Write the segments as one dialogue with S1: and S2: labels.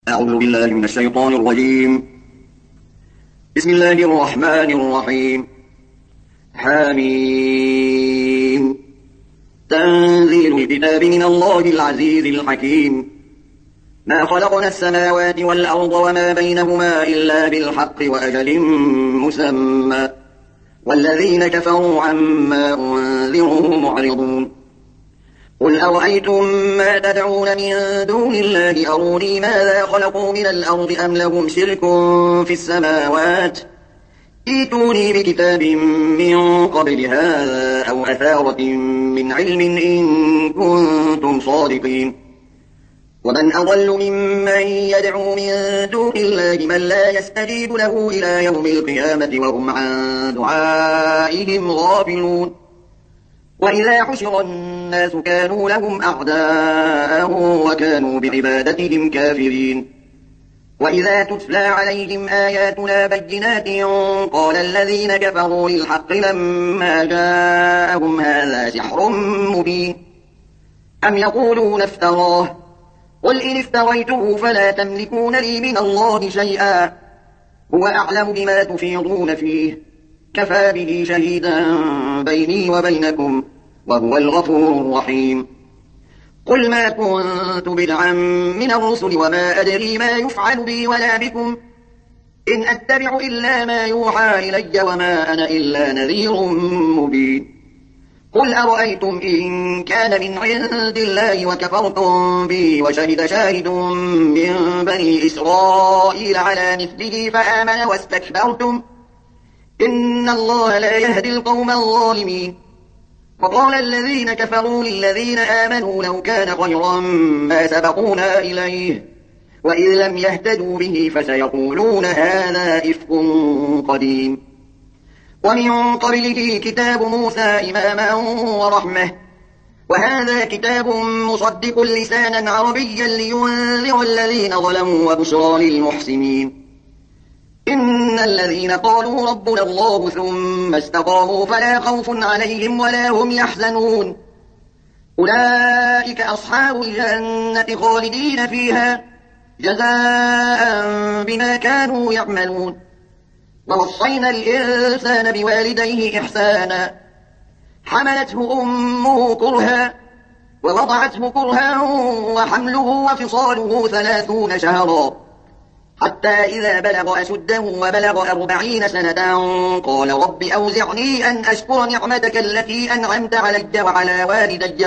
S1: أعوذ بالله من الشيطان الرجيم. بسم الله الرحمن الرحيم. حميم. تنزيل الكتاب من الله العزيز الحكيم. ما خلقنا السماوات والأرض وما بينهما إلا بالحق وأجل مسمى والذين كفروا عما أنذروا معرضون. قل أرأيتم ما تدعون من دون الله أروني ماذا خلقوا من الأرض أم لهم شرك في السماوات ائتوني بكتاب من قبل هذا أو أثارة من علم إن كنتم صادقين. ومن أضل ممن يدعو من دون الله من لا يستجيب له إلى يوم القيامة وهم عن دعائهم غافلون. وإذا حشر الناس كانوا لهم أعداء وكانوا بعبادتهم كافرين. وإذا تتلى عليهم آياتنا بينات قال الذين كفروا للحق لما جاءهم هذا سحر مبين أم يقولون افتراه قل إن افتريته فلا تملكون لي من الله شيئا هو أعلم بما تفيضون فيه كفى به شهيدا بيني وبينكم وهو الغفور الرحيم. قل ما كنت بدعا من الرسل وما أدري ما يفعل بي ولا بكم إن أتبع إلا ما يوحى إلي وما أنا إلا نذير مبين. قل أرأيتم إن كان من عند الله وكفرتم به وشهد شاهد من بني إسرائيل على مثله فآمن واستكبرتم إن الله لا يهدي القوم الظالمين. وقال الذين كفروا للذين آمنوا لو كان خيرا ما سبقونا إليه وإذ لم يهتدوا به فسيقولون هذا إفك قديم. ومن قبله كتاب موسى إماما ورحمة وهذا كتاب مصدق لسانا عربيا لينذر الذين ظلموا وبشرى للمحسنين. إن الذين قالوا ربنا الله ثم استقاموا فلا خوف عليهم ولا هم يحزنون أولئك أصحاب الجنة خالدين فيها جزاء بما كانوا يعملون. ووصينا الإنسان بوالديه إحسانا حملته أمه كرها ووضعته كرها وحمله وفصاله 30 شهرا حتى إذا بلغ أشده وبلغ 40 سنة قال رب أوزعني أن أشكر نعمتك التي أنعمت علي وعلى والدي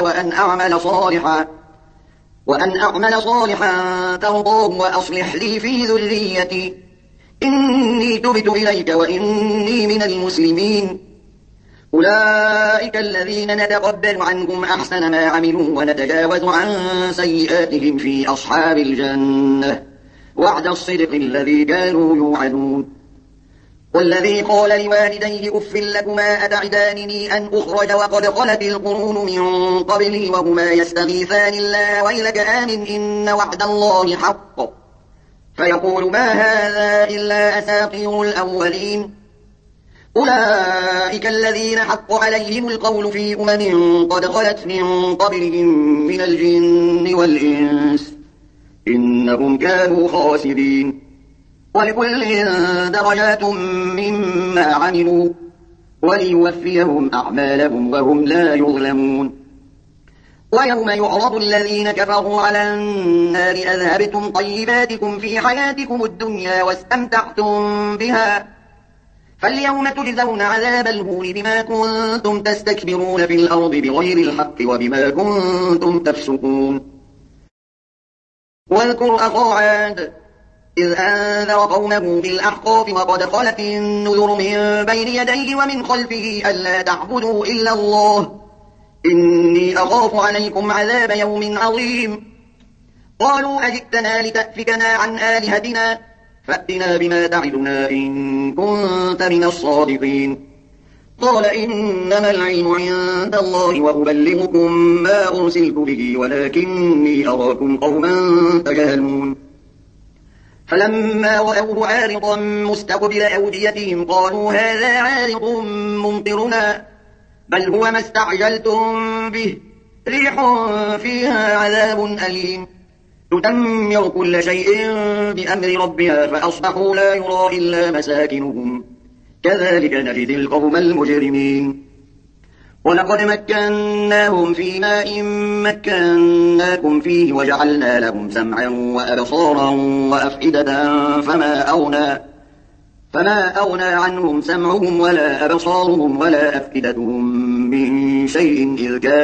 S1: وأن أعمل صالحا ترضاه وأصلح لي في ذريتي إني تبت إليك وإني من المسلمين. أولئك الذين نتقبل عنهم أحسن ما عملوا ونتجاوز عن سيئاتهم في أصحاب الجنة وعد الصدق الذي كانوا يوعدون. والذي قال لوالديه أف لكما أتعدانني أن أخرج وقد خلت القرون من قبلي وهما يستغيثان الله ويلك آمن إن وعد الله حق فيقول ما هذا إلا أساطير الأولين. أولئك الذين حق عليهم القول في قد خلت من قبلهم من الجن والإنس إنهم كانوا خاسرين. ولكل درجات مما عملوا وليوفيهم أعمالهم وهم لا يظلمون. ويوم يعرض الذين كفروا على النار أذهبتم طيباتكم في حياتكم الدنيا واستمتعتم بها فاليوم تجزون عذاب الهون بما كنتم تستكبرون في الأرض بغير الحق وبما كنتم تفسقون. واذكر أخا عاد إذ أنذر قومه بالأحقاف وقد خلت النذر من بين يديه ومن خلفه ألا تعبدوا إلا الله إني أخاف عليكم عذاب يوم عظيم. قالوا أجئتنا لتأفكنا عن آلهتنا فأتنا بما تعدنا إن كنت من الصادقين. قال إنما العلم عند الله وأبلغكم ما أرسلت به ولكني أراكم قوما تجهلون. فلما رأوه عارضا مستقبل أوديتهم قالوا هذا عارض ممطرنا بل هو ما استعجلتم به ريح فيها عذاب أليم تدمر كل شيء بأمر ربها فأصبحوا لا يرى إلا مساكنهم كذلك نجزي القوم المجرمين ولقد مكناهم في ماء مكناكم فيه وجعلنا لهم سمعا وأبصارا وأفئدة فما أغنى عنهم سمعهم ولا أبصارهم ولا أفئدتهم من شيء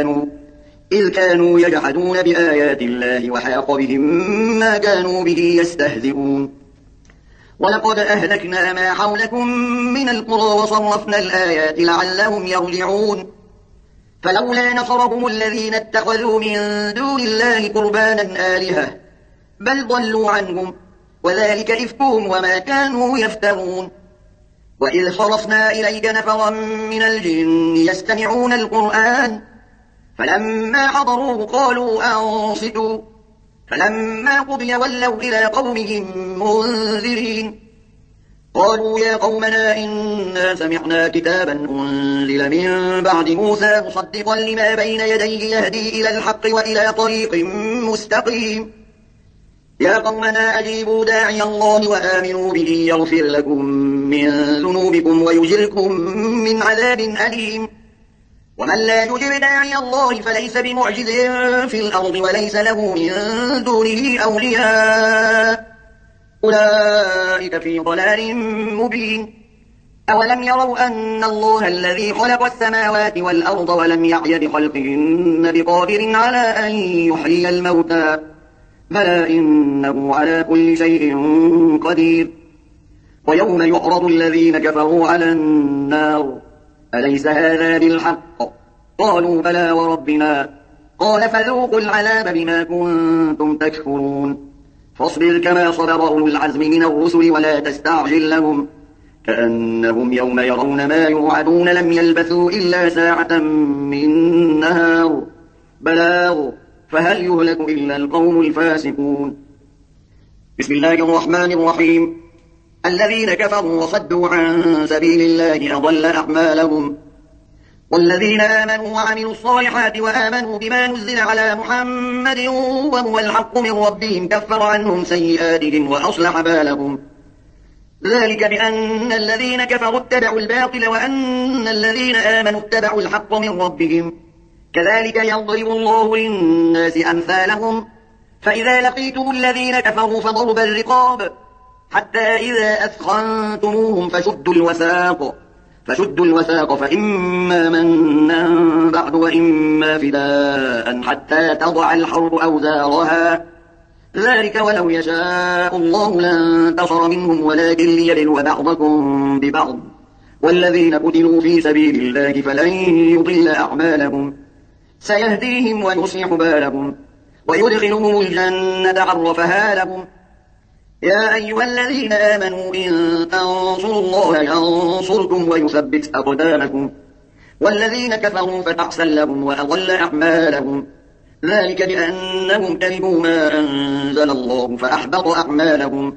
S1: إذ كانوا يجحدون بآيات الله وحاق بهم ما كانوا به يستهزئون ولقد أهلكنا ما حولكم من القرى وصرفنا الآيات لعلهم يرجعون فلولا نصرهم الذين اتخذوا من دون الله قربانا آلهة بل ضلوا عنهم وذلك إفكهم وما كانوا يفترون وإذ صرفنا إليك نفرا من الجن يستمعون القرآن فلما حضروه قالوا أنصتوا فلما قضي ولوا إلى قومهم منذرين قالوا يا قومنا إنا سمعنا كتابا أنزل من بعد موسى مصدقا لما بين يديه يهدي إلى الحق وإلى طريق مستقيم يا قومنا أجيبوا داعي الله وآمنوا به يغفر لكم من ذنوبكم ويجركم من عذاب أليم ومن لا يجب داعي الله فليس بمعجز في الأرض وليس له من دونه أولياء أولئك في ضلال مبين أولم يروا أن الله الذي خلق السماوات والأرض ولم يعي بخلقهن بقادر على أن يحيي الموتى بلى إنه على كل شيء قدير ويوم يعرض الذين كفروا على النار أليس هذا بالحق قالوا بلى وربنا قال فذوقوا العذاب بما كنتم تكفرون فاصبر كما صبر أولو العزم من الرسل ولا تستعجل لهم كأنهم يوم يرون ما يوعدون لم يلبثوا إلا ساعة من نهار بلاغ فهل يهلك إلا القوم الفاسقون بسم الله الرحمن الرحيم الذين كفروا وصدوا عن سبيل الله أضل أعمالهم والذين آمنوا وعملوا الصالحات وآمنوا بما نزل على محمد وهو الحق من ربهم كفر عنهم سيئاتهم وأصلح بالهم ذلك بأن الذين كفروا اتبعوا الباطل وأن الذين آمنوا اتبعوا الحق من ربهم كذلك يضرب الله للناس أمثالهم فإذا لقيتم الذين كفروا فضرب الرقاب حتى إذا أثخنتموهم فشدوا الوثاق فإما منا بعد وإما فداء حتى تضع الحرب أوزارها ذلك ولو يشاء الله لانتصر منهم ولكن ليبلو بعضكم ببعض والذين قتلوا في سبيل الله فلن يضل أعمالهم سيهديهم ويصلح بالهم ويدخلهم الجنة عرفها لهم يا أيها الذين آمنوا إن تنصروا الله ينصركم ويثبت أقدامكم والذين كفروا فتعسا لهم وأضل أعمالهم ذلك بأنهم كرهوا ما أنزل الله فأحبط أعمالهم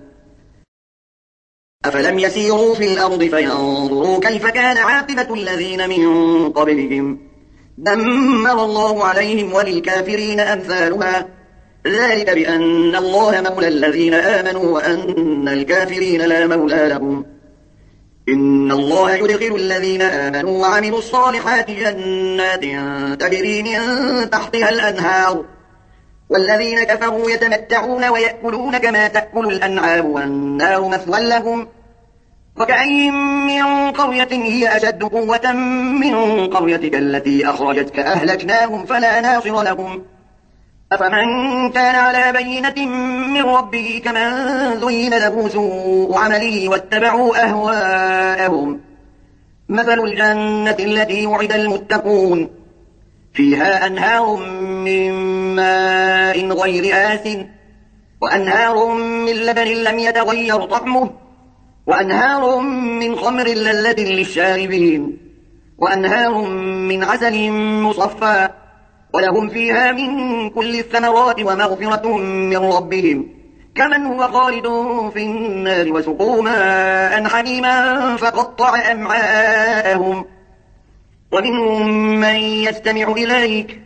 S1: أفلم يسيروا في الأرض فينظروا كيف كان عاقبة الذين من قبلهم دمر الله عليهم وللكافرين أمثالها ذلك بأن الله مولى الذين آمنوا وأن الكافرين لا مولى لهم إن الله يدخل الذين آمنوا وعملوا الصالحات جنات تجري من تحتها الأنهار والذين كفروا يتمتعون ويأكلون كما تأكل الأنعام والنار مثوى لهم وكأين من قرية هي أشد قوة من قريتك التي أخرجتك أهلكناهم فلا ناصر لهم أفمن كان على بينة من ربه كمن زين له سوء عمله واتبعوا أهواءهم مثل الجنة التي وعد المتقون فيها أنهار من ماء غير آسن وأنهار من لبن لم يتغير طعمه وأنهار من خمر لذة للشاربين وأنهار من عسل مصفى ولهم فيها من كل الثمرات ومغفرة من ربهم كمن هو خالد في النار وسقوا ماء حميما فقطع أمعاءهم ومنهم من يستمع إليك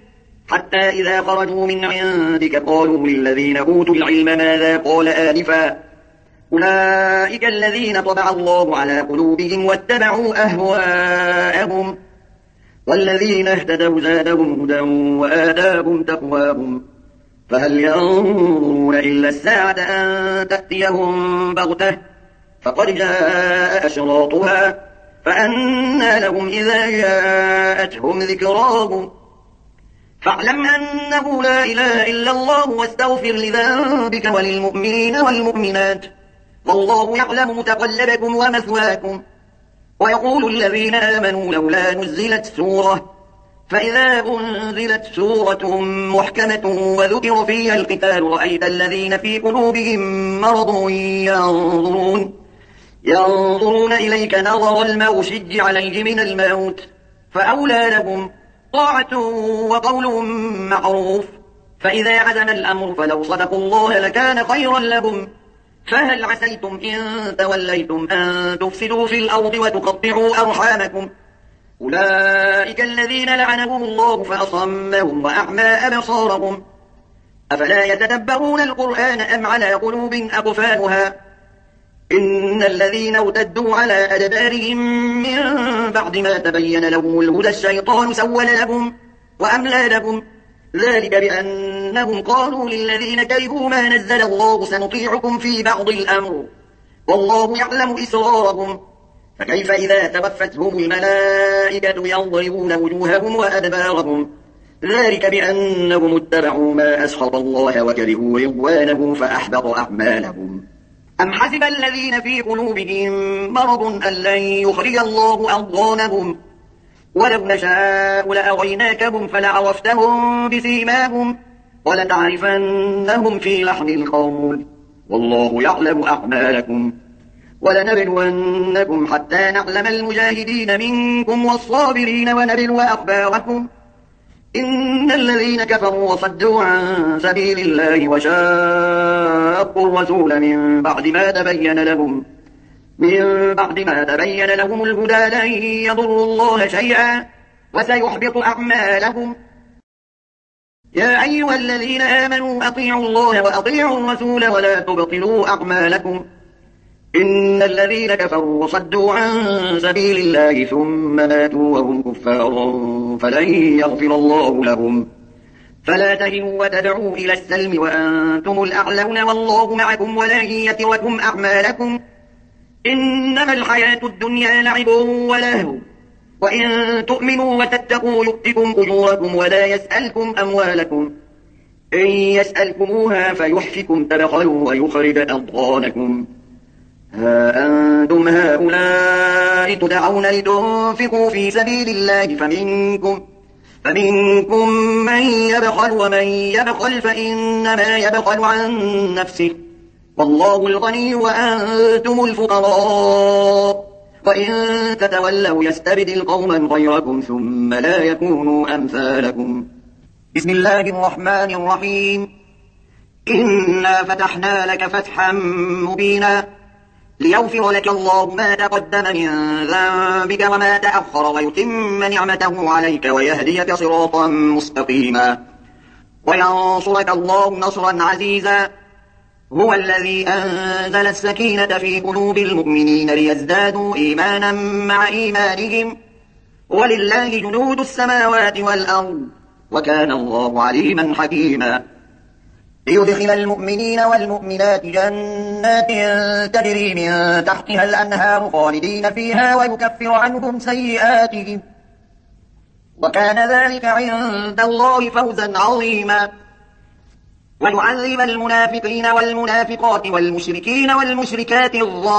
S1: حتى إذا خرجوا من عندك قالوا للذين أوتوا العلم ماذا قال آنفا أولئك الذين طبع الله على قلوبهم واتبعوا أهواءهم والذين اهتدوا زادهم هدى وآتاهم تقواهم فهل ينظرون إلا الساعة أن تأتيهم بغتة فقد جاء أشراطها فأنى لهم إذا جاءتهم ذكراهم فاعلم أنه لا إله إلا الله واستغفر لذنبك وللمؤمنين والمؤمنات والله يعلم متقلبكم ومثواكم ويقول الذين آمنوا لولا نزلت سورة فإذا أنزلت سورة محكمة وذكر فيها القتال رأيت الذين في قلوبهم مرض ينظرون إليك نظر المغشي عليه من الموت فأولى لهم طاعة وقول معروف فإذا عزم الأمر فلو صدقوا الله لكان خيرا لهم فهل عسيتم إن توليتم أن تفسدوا في الأرض وتقطعوا أرحامكم أولئك الذين لعنهم الله فأصمهم وأعمى أبصارهم أفلا يتدبرون القرآن أم على قلوب أقفالها إن الذين ارتدوا على أدبارهم من بعد ما تبين لهم الهدى الشيطان سول لهم وأملى لهم ذلك بأنهم قالوا للذين كرهوا ما نزل الله سنطيعكم في بعض الأمر والله يعلم إسرارهم فكيف إذا توفتهم الملائكة يضربون وجوههم وأدبارهم ذلك بأنهم اتبعوا ما أسخط الله وكرهوا رضوانه فأحبط أعمالهم أم حسب الذين في قلوبهم مرض أن لن يخرج الله أضغانهم ولو نشاء لأريناكهم فلعرفتهم بسيماهم ولتعرفنهم في لحن القول والله يعلم أعمالكم ولنبلونكم حتى نعلم المجاهدين منكم والصابرين ونبلو أخباركم إن الذين كفروا وصدوا عن سبيل الله وشاقوا الرسول من بعد ما تبين لهم الهدى لن يضروا الله شيئا وسيحبط أعمالهم يا أيها الذين آمنوا أطيعوا الله وأطيعوا الرسول ولا تبطلوا أعمالكم إن الذين كفروا وصدوا عن سبيل الله ثم ماتوا وهم كفار فلن يغفر الله لهم فلا تهنوا وتدعوا إلى السلم وأنتم الأعلون والله معكم ولن يتركم أعمالكم إنما الحياة الدنيا لعب ولهو وإن تؤمنوا وتتقوا يؤتكم أجوركم ولا يسألكم أموالكم إن يسألكموها فيحفكم تبخلوا ويخرج أضغانكم ها أنتم هؤلاء تدعون لتنفقوا في سبيل الله فمنكم من يبخل ومن يبخل فإنما يبخل عن نفسه والله الغني وأنتم الفقراء وإن تتولوا يستبدل قوما غيركم ثم لا يكونوا أمثالكم بسم الله الرحمن الرحيم إنا فتحنا لك فتحا مبينا ليغفر لك الله ما تقدم من ذنبك وما تأخر ويتم نعمته عليك ويهديك صراطا مستقيما وينصرك الله نصرا عزيزا هو الذي أنزل السكينة في قلوب المؤمنين ليزدادوا إيمانا مع إيمانهم ولله جنود السماوات والأرض وكان الله عليما حكيما ليدخل المؤمنين والمؤمنات جنات تجري من تحتها الأنهار خالدين فيها ويكفر عنهم سيئاتهم وكان ذلك عند الله فوزا عظيما ويعذب المنافقين والمنافقات والمشركين والمشركات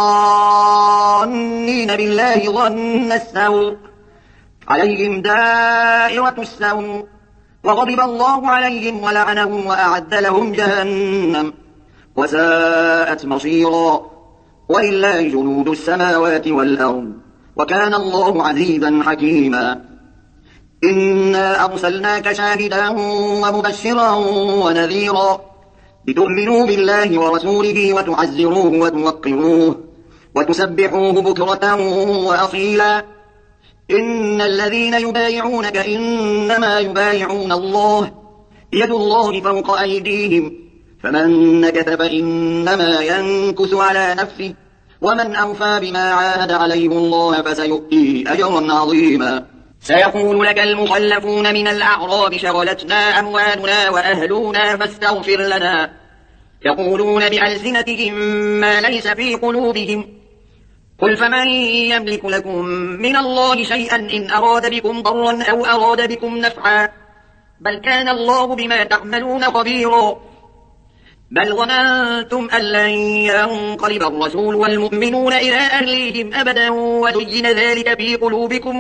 S1: الظانين بالله ظن السوء عليهم دائرة السوء وغضب الله عليهم ولعنهم وأعد لهم جهنم وساءت مصيرا ولله جنود السماوات والأرض وكان الله عزيزا حكيما إنا أرسلناك شاهدا ومبشرا ونذيرا لتؤمنوا بالله ورسوله وتعزروه وتوقروه وتسبحوه بكرة وأصيلا إن الذين يبايعونك إنما يبايعون الله يد الله فوق أيديهم فمن نكث فإنما ينكث على نفسه ومن أوفى بما عاهد عليه الله فسيؤتيه أجرا عظيما. سيقول لك المخلفون من الأعراب شغلتنا أموالنا وأهلنا فاستغفر لنا يقولون بألسنتهم ما ليس في قلوبهم قل فمن يملك لكم من الله شيئا إن أراد بكم ضرا أو أراد بكم نفعا بل كان الله بما تعملون خبيرا. بل ظننتم أن لن ينقلب الرسول والمؤمنون إلى أهليهم أبدا وزين ذلك في قلوبكم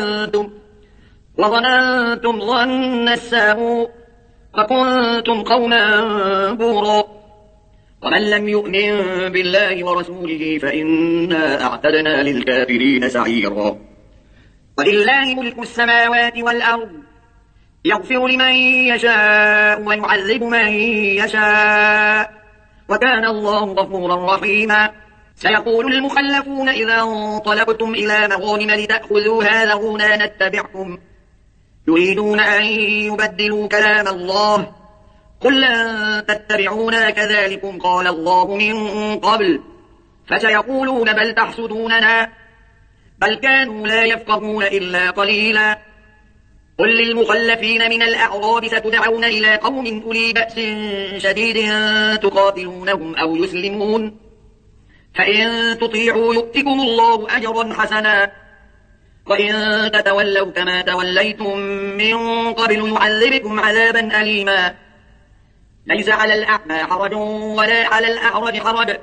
S1: وظننتم ظن السوء فكنتم قوما بورا. ومن لم يؤمن بالله ورسوله فإنا أعتدنا للكافرين سعيرا. ولله ملك السماوات والأرض يغفر لمن يشاء ويعذب من يشاء وكان الله غفورا رحيما. سيقول المخلفون إذا انطلقتم إلى مغانم لتأخذوها ذرونا نتبعكم يريدون أن يبدلوا كلام الله قل لن تتبعونا كذلكم قال الله من قبل فسيقولون بل تحسدوننا بل كانوا لا يفقهون إلا قليلا. قل للمخلفين من الأعراب ستدعون إلى قوم أولي بأس شديد تقاتلونهم أو يسلمون فإن تطيعوا يؤتكم الله أجرا حسنا وإن تتولوا كما توليتم من قبل يعذبكم عذابا أليما. ليس على الأعمى حرج ولا على الأعرج حرج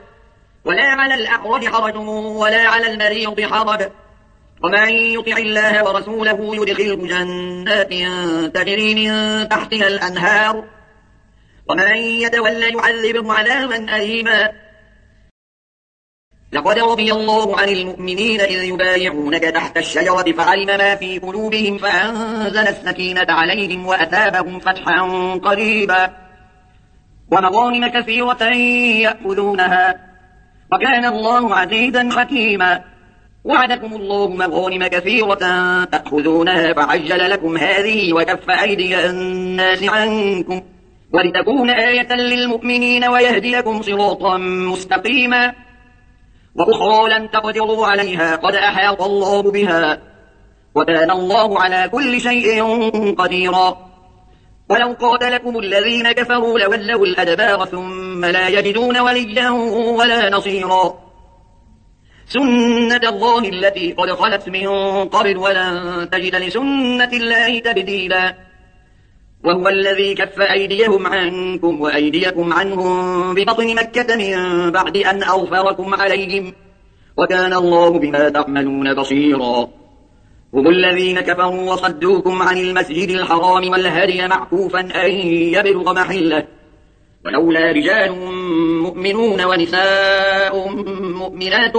S1: ولا على المريض حرج ومن يطع الله ورسوله يدخله جنات تجري من تحتها الأنهار ومن يتولى يعذبه عذابا أليما. لقد رضي الله عن المؤمنين إذ يبايعونك تحت الشجرة فعلم ما في قلوبهم فأنزل السكينة عليهم وأثابهم فتحا قريبا ومغانم كثيرة يأخذونها وكان الله عزيزا حكيما. وعدكم الله مغانم كثيرة تأخذونها فعجل لكم هذه وكف أيدي الناس عنكم ولتكون آية للمؤمنين ويهديكم صراطا مستقيما. وأخرى لم تقدروا عليها قد أحاط الله بها وكان الله على كل شيء قديرا. ولو قاتلكم الذين كفروا لولوا الأدبار ثم لا يجدون وليا ولا نصيرا. سنة الله التي قد خلت من قبل ولن تجد لسنة الله تبديلا. وهو الذي كف أيديهم عنكم وأيديكم عنهم ببطن مكة من بعد أن أغفركم عليهم وكان الله بما تعملون بصيرا. هم الذين كفروا وصدوكم عن المسجد الحرام والهدي معكوفا أن يبلغ محله ولولا رجال مؤمنون ونساء مؤمنات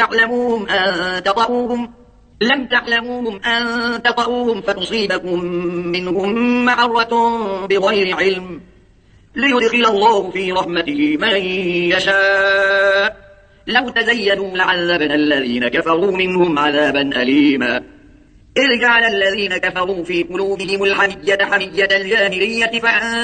S1: لم تعلموهم أن تطؤوهم فتصيبكم منهم معرة بغير علم ليدخل الله في رحمته من يشاء لو تزينوا لعذبنا الذين كفروا منهم عذابا أليما. إذ جعل الذين كفروا في قلوبهم الحمية حمية الجاهلية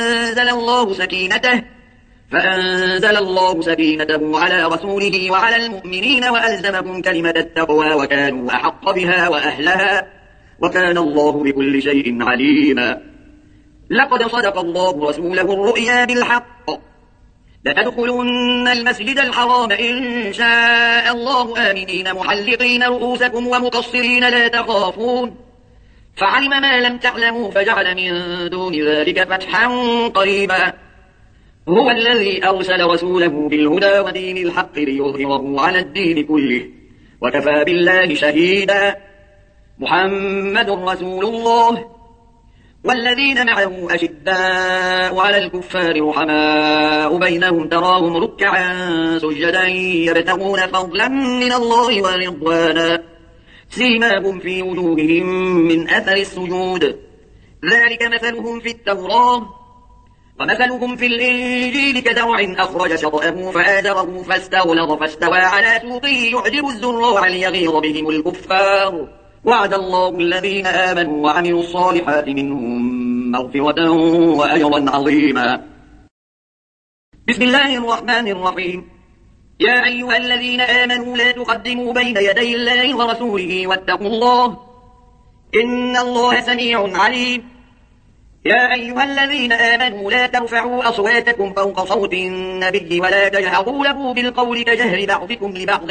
S1: فأنزل الله سكينته على رسوله وعلى المؤمنين وألزمهم كلمة التقوى وكانوا أحق بها وأهلها وكان الله بكل شيء عليما. لقد صدق الله رسوله الرؤيا بالحق لتدخلن المسجد الحرام إن شاء الله آمنين محلقين رؤوسكم ومقصرين لا تخافون فعلم ما لم تعلموا فجعل من دون ذلك فتحا قريبا. هو الذي أرسل رسوله بالهدى ودين الحق ليظهره على الدين كله وكفى بالله شهيدا. محمد رسول الله والذين معه أشداء على الكفار رحماء بينهم تراهم ركعا سجدا يبتغون فضلا من الله ورضوانا سيماهم في وجوههم من أثر السجود ذلك مثلهم في التوراة ومثلهم في الإنجيل كزرع أخرج شطأه فآزره فاستغلظ فاستوى على سوقه يعجب الزراع ليغيظ بهم الكفار وعد الله الذين آمنوا وعملوا الصالحات منهم مغفرة وأجرا عظيما. بسم الله الرحمن الرحيم. يا أيها الذين آمنوا لا تقدموا بين يدي الله ورسوله واتقوا الله إن الله سميع عليم. يا أيها الذين آمنوا لا ترفعوا أصواتكم فوق صوت النبي ولا تجهروا له بالقول كجهر بعضكم لبعض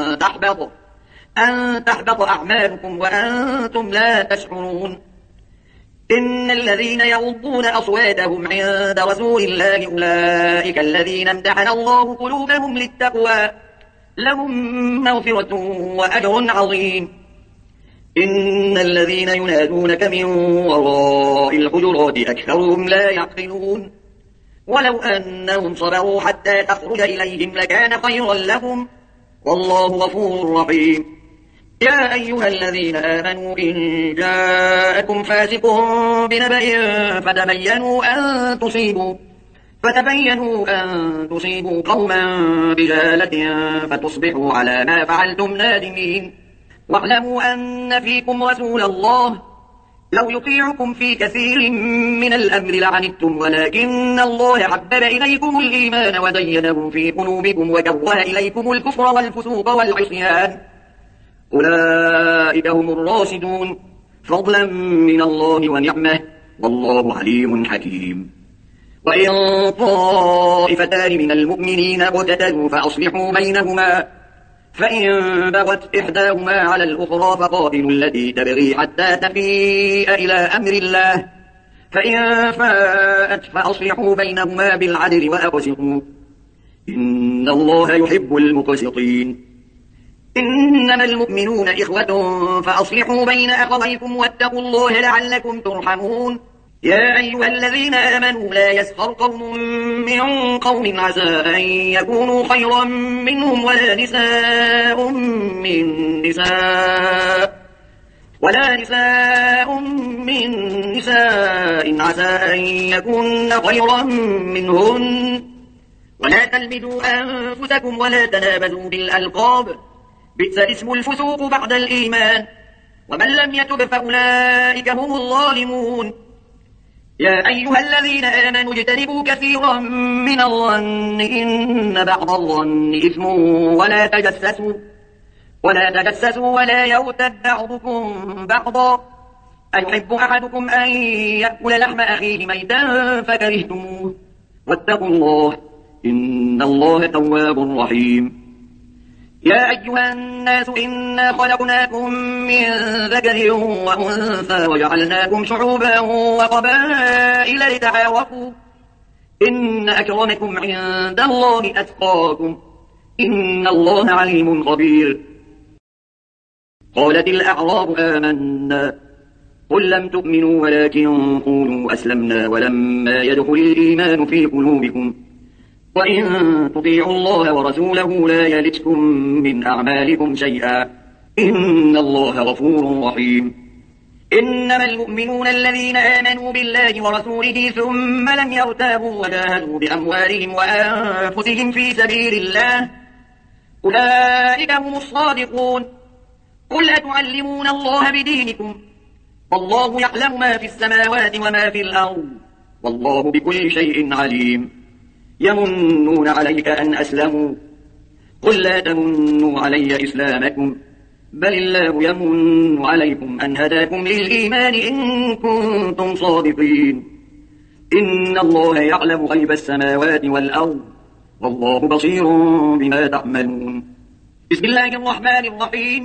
S1: أن تحبط أعمالكم وأنتم لا تشعرون. إن الذين يغضون أصواتهم عند رسول الله أولئك الذين امتحن الله قلوبهم للتقوى لهم مغفرة وأجر عظيم. إن الذين ينادونك من وراء الحجرات أكثرهم لا يعقلون ولو أنهم صبروا حتى تخرج إليهم لكان خيرا لهم والله غفور رحيم. يا أيها الذين آمنوا إن جاءكم فاسق بنبأ فتبينوا أن تصيبوا قوما بجهالة فتصبحوا على ما فعلتم نادمين. واعلموا أن فيكم رسول الله لو يطيعكم في كثير من الأمر لعنتم ولكن الله حبب إليكم الإيمان وزينه في قلوبكم وكره إليكم الكفر والفسوق والعصيان أولئك هم الراشدون فضلا من الله ونعمه والله عليم حكيم. وإن طائفتان من المؤمنين اقتتلوا فأصلحوا بينهما فإن بغت إحداهما على الأخرى فقاتلوا التي تبغي حتى تفيء إلى أمر الله فإن فاءت فأصلحوا بينهما بالعدل وأقسطوا إن الله يحب المقسطين. إنما المؤمنون إخوة فأصلحوا بين أخويكم واتقوا الله لعلكم ترحمون. يا أيها الذين آمنوا لا يسخر قوم من قوم عسى أن يكونوا خيرا منهم ولا نساء من نساء عسى أن يكون خيرا منهن ولا تلمزوا أنفسكم ولا تنابزوا بالألقاب بئس الاسم الفسوق بعد الإيمان ومن لم يتب فأولئك هم الظالمون. يا أيها الذين آمنوا اجتنبوا كثيرا من الظن إن بعض الظن إثم ولا تجسسوا ولا يغتب بعضكم بعضا أيحب أحدكم أن يأكل لحم أخيه ميتا فكرهتموه واتقوا الله إن الله تواب رحيم. يا أيها الناس إنا خلقناكم من ذكر وأنثى وجعلناكم شعوبا وقبائل لتعارفوا إن أكرمكم عند الله أتقاكم إن الله عليم خبير. قالت الأعراب آمنا قل لم تؤمنوا ولكن قولوا أسلمنا ولما يدخل الإيمان في قلوبكم وإن تطيعوا الله ورسوله لا يلتكم من أعمالكم شيئا إن الله غفور رحيم. إنما المؤمنون الذين آمنوا بالله ورسوله ثم لم يرتابوا وجاهدوا بأموالهم وأنفسهم في سبيل الله أولئك هم الصادقون. قل أتعلمون الله بدينكم والله يعلم ما في السماوات وما في الأرض والله بكل شيء عليم. يمنون عليك أن أسلموا قل لا تمنوا علي إسلامكم بل الله يمن عليكم أن هداكم للإيمان إن كنتم صادقين. إن الله يعلم غيب السماوات والأرض والله بصير بما تعملون. بسم الله الرحمن الرحيم.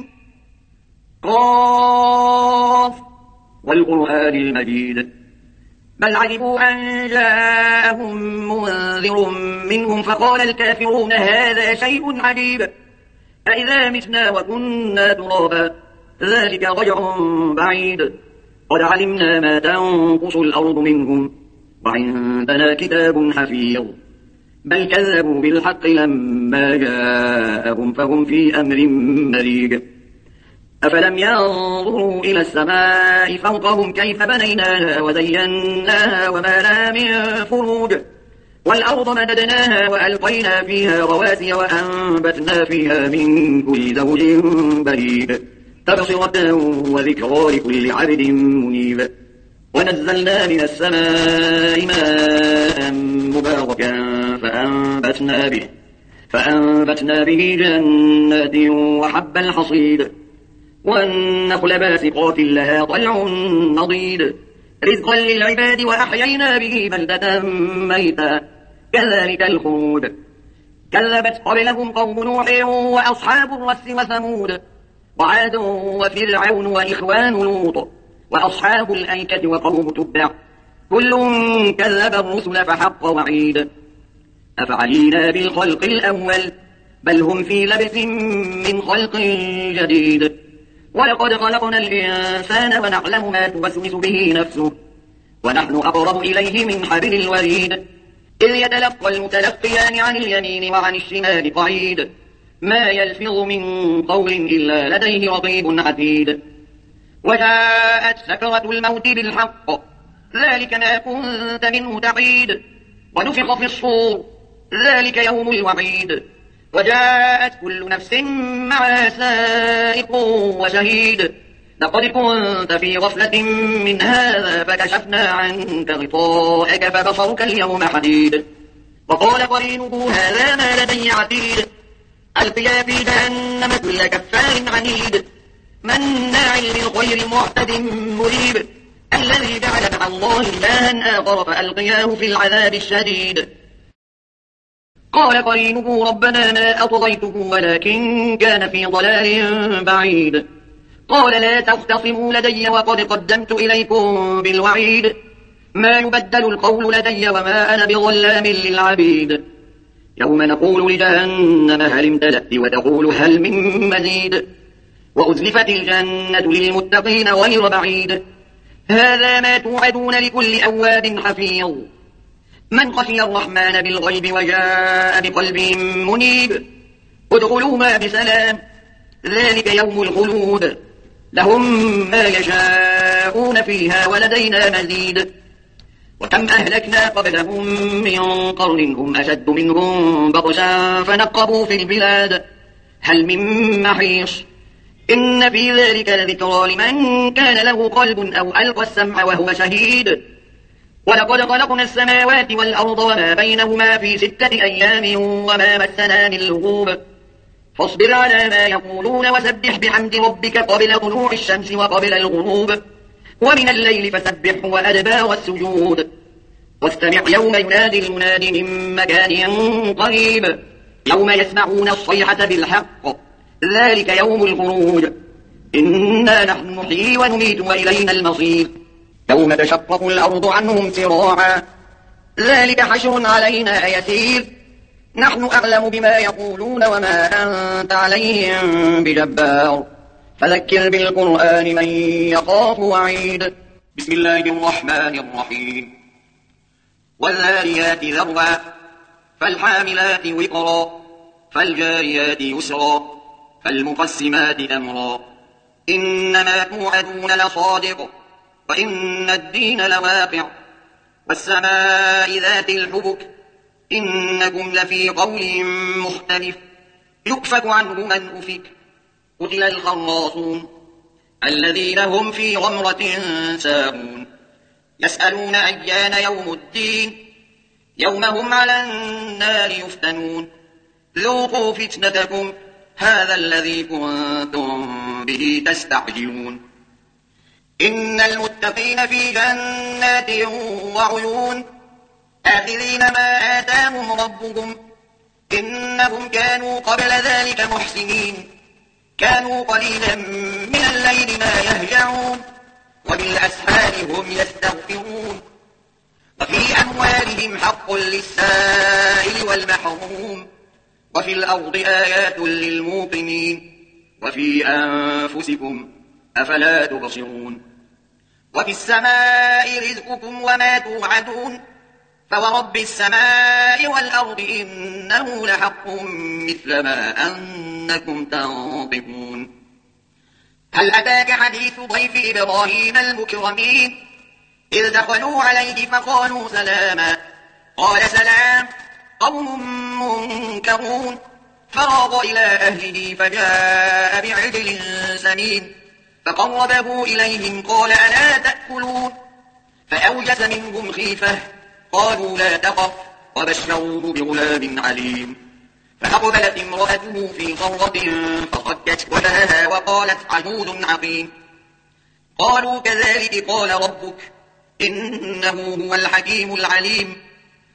S1: قاف والقرآن المجيد بل عجبوا أن جاءهم منذر منهم فقال الكافرون هذا شيء عجيب أإذا متنا وكنا ترابا ذلك رجع بعيد قد علمنا ما تنقص الأرض منهم وعندنا كتاب حفيظ بل كذبوا بالحق لما جاءهم فهم في أمر مريج. أفلم ينظروا إلى السماء فوقهم كيف بنيناها وزيناها وما لها من فروج والأرض مددناها وألقينا فيها رواسي وأنبتنا فيها من كل زوج بريد تبصرة وذكرى لكل عبد منيب. ونزلنا من السماء ماء مباركا فأنبتنا به جنات وحب الحصيد والنخل باسقات لها طلع نضيد رزقا للعباد وأحيينا به بلدة ميتا كذلك الخروج. كذبت قبلهم قوم نوح وأصحاب الرس وثمود وعاد وفرعون وإخوان لوط وأصحاب الأيكة وقوم تبع كل كذب الرسل فحق وعيد. أفعلينا بالخلق الأول بل هم في لبث من خلق جديد. ولقد خلقنا الإنسان ونعلم ما توسوس به نفسه ونحن أقرب إليه من حبل الوريد. إذ يتلقى المتلقيان عن اليمين وعن الشمال قعيد ما يلفظ من قول إلا لديه رقيب عتيد. وجاءت سكرة الموت بالحق ذلك ما كنت منه تحيد. ونفخ في الصور ذلك يوم الوعيد. وجاءت كل نفس معها سائق وشهيد. لقد كنت في غفلة من هذا فكشفنا عنك غطاءك فبصرك اليوم حديد. وقال قرينه هذا ما لدي عتيد. ألقيا في جهنم كل كفار عنيد مناع للخير معتد مريب الذي جعل مع الله إلها آخر فألقياه في العذاب الشديد. قال قرينه ربنا ما أطغيته ولكن كان في ضلال بعيد. قال لا تختصموا لدي وقد قدمت إليكم بالوعيد. ما يبدل القول لدي وما أنا بظلام للعبيد. يوم نقول لجهنم هل امتلأت وتقول هل من مزيد. وأزلفت الجنة للمتقين غير بعيد. هذا ما توعدون لكل أواب حفيظ من خشي الرحمن بالغيب وجاء بقلب منيب. ادخلوها بسلام ذلك يوم الخلود لهم ما يشاءون فيها ولدينا مزيد. وكم أهلكنا قبلهم من قرن هم أشد منهم بطشا فنقبوا في البلاد هل من محيص. إن في ذلك لذكرى لمن كان له قلب أو ألقى السمع وهو شهيد. ولقد خلقنا السماوات والأرض وما بينهما في 6 أيام وما مسنا من لغوب. فاصبر على ما يقولون وسبح بحمد ربك قبل طلوع الشمس وقبل الغروب ومن الليل فسبح وأدبار السجود. واستمع يوم ينادي المناد من مكان قريب يوم يسمعون الصيحة بالحق ذلك يوم الخروج. إنا نحن نحيي ونميت وإلينا المصير. يوم تشقق الأرض عنهم سراعا ذلك حشر علينا يسير. نحن أعلم بما يقولون وما أنت عليهم بجبار فذكر بالقرآن من يخاف وعيد. بسم الله الرحمن الرحيم. والذاريات ذروا فالحاملات وقرا فالجاريات يسرا فالمقسمات أمرا إنما توعدون لصادق وإن الدين لواقع. والسماء ذات الحبك إنكم لفي قول مختلف. يؤفك عنه من أفك. قتل الخراصون الذين هم في غمرة ساهون. يسألون أيان يوم الدين يوم هم على النار يفتنون. ذوقوا فتنتكم هذا الذي كنتم به تستعجلون. إن المتقين في جنات وعيون آخذين ما آتاهم ربهم إنهم كانوا قبل ذلك محسنين. كانوا قليلا من الليل ما يهجعون وبالأسحار هم يستغفرون. وفي أموالهم حق للسائل والمحروم وفي الأرض آيات للموقنين وفي أنفسكم أفلا تبصرون. وفي السماء رزقكم وما توعدون فورب السماء والأرض إنه لحق مثل ما أنكم تنطقون. هل أتاك حديث ضيف إبراهيم المكرمين إذ دخلوا عليه فقالوا سلاما قال سلام قوم منكرون فراغ إلى أهله فجاء بعجل سمين فقربه إليهم قال ألا تأكلون فأوجس منهم خيفة قالوا لا تخف وبشروه بغلام عليم فأقبلت امرأته في صرة فصكت وجهها وقالت عجوز عقيم قالوا كذلك قال ربك إنه هو الحكيم العليم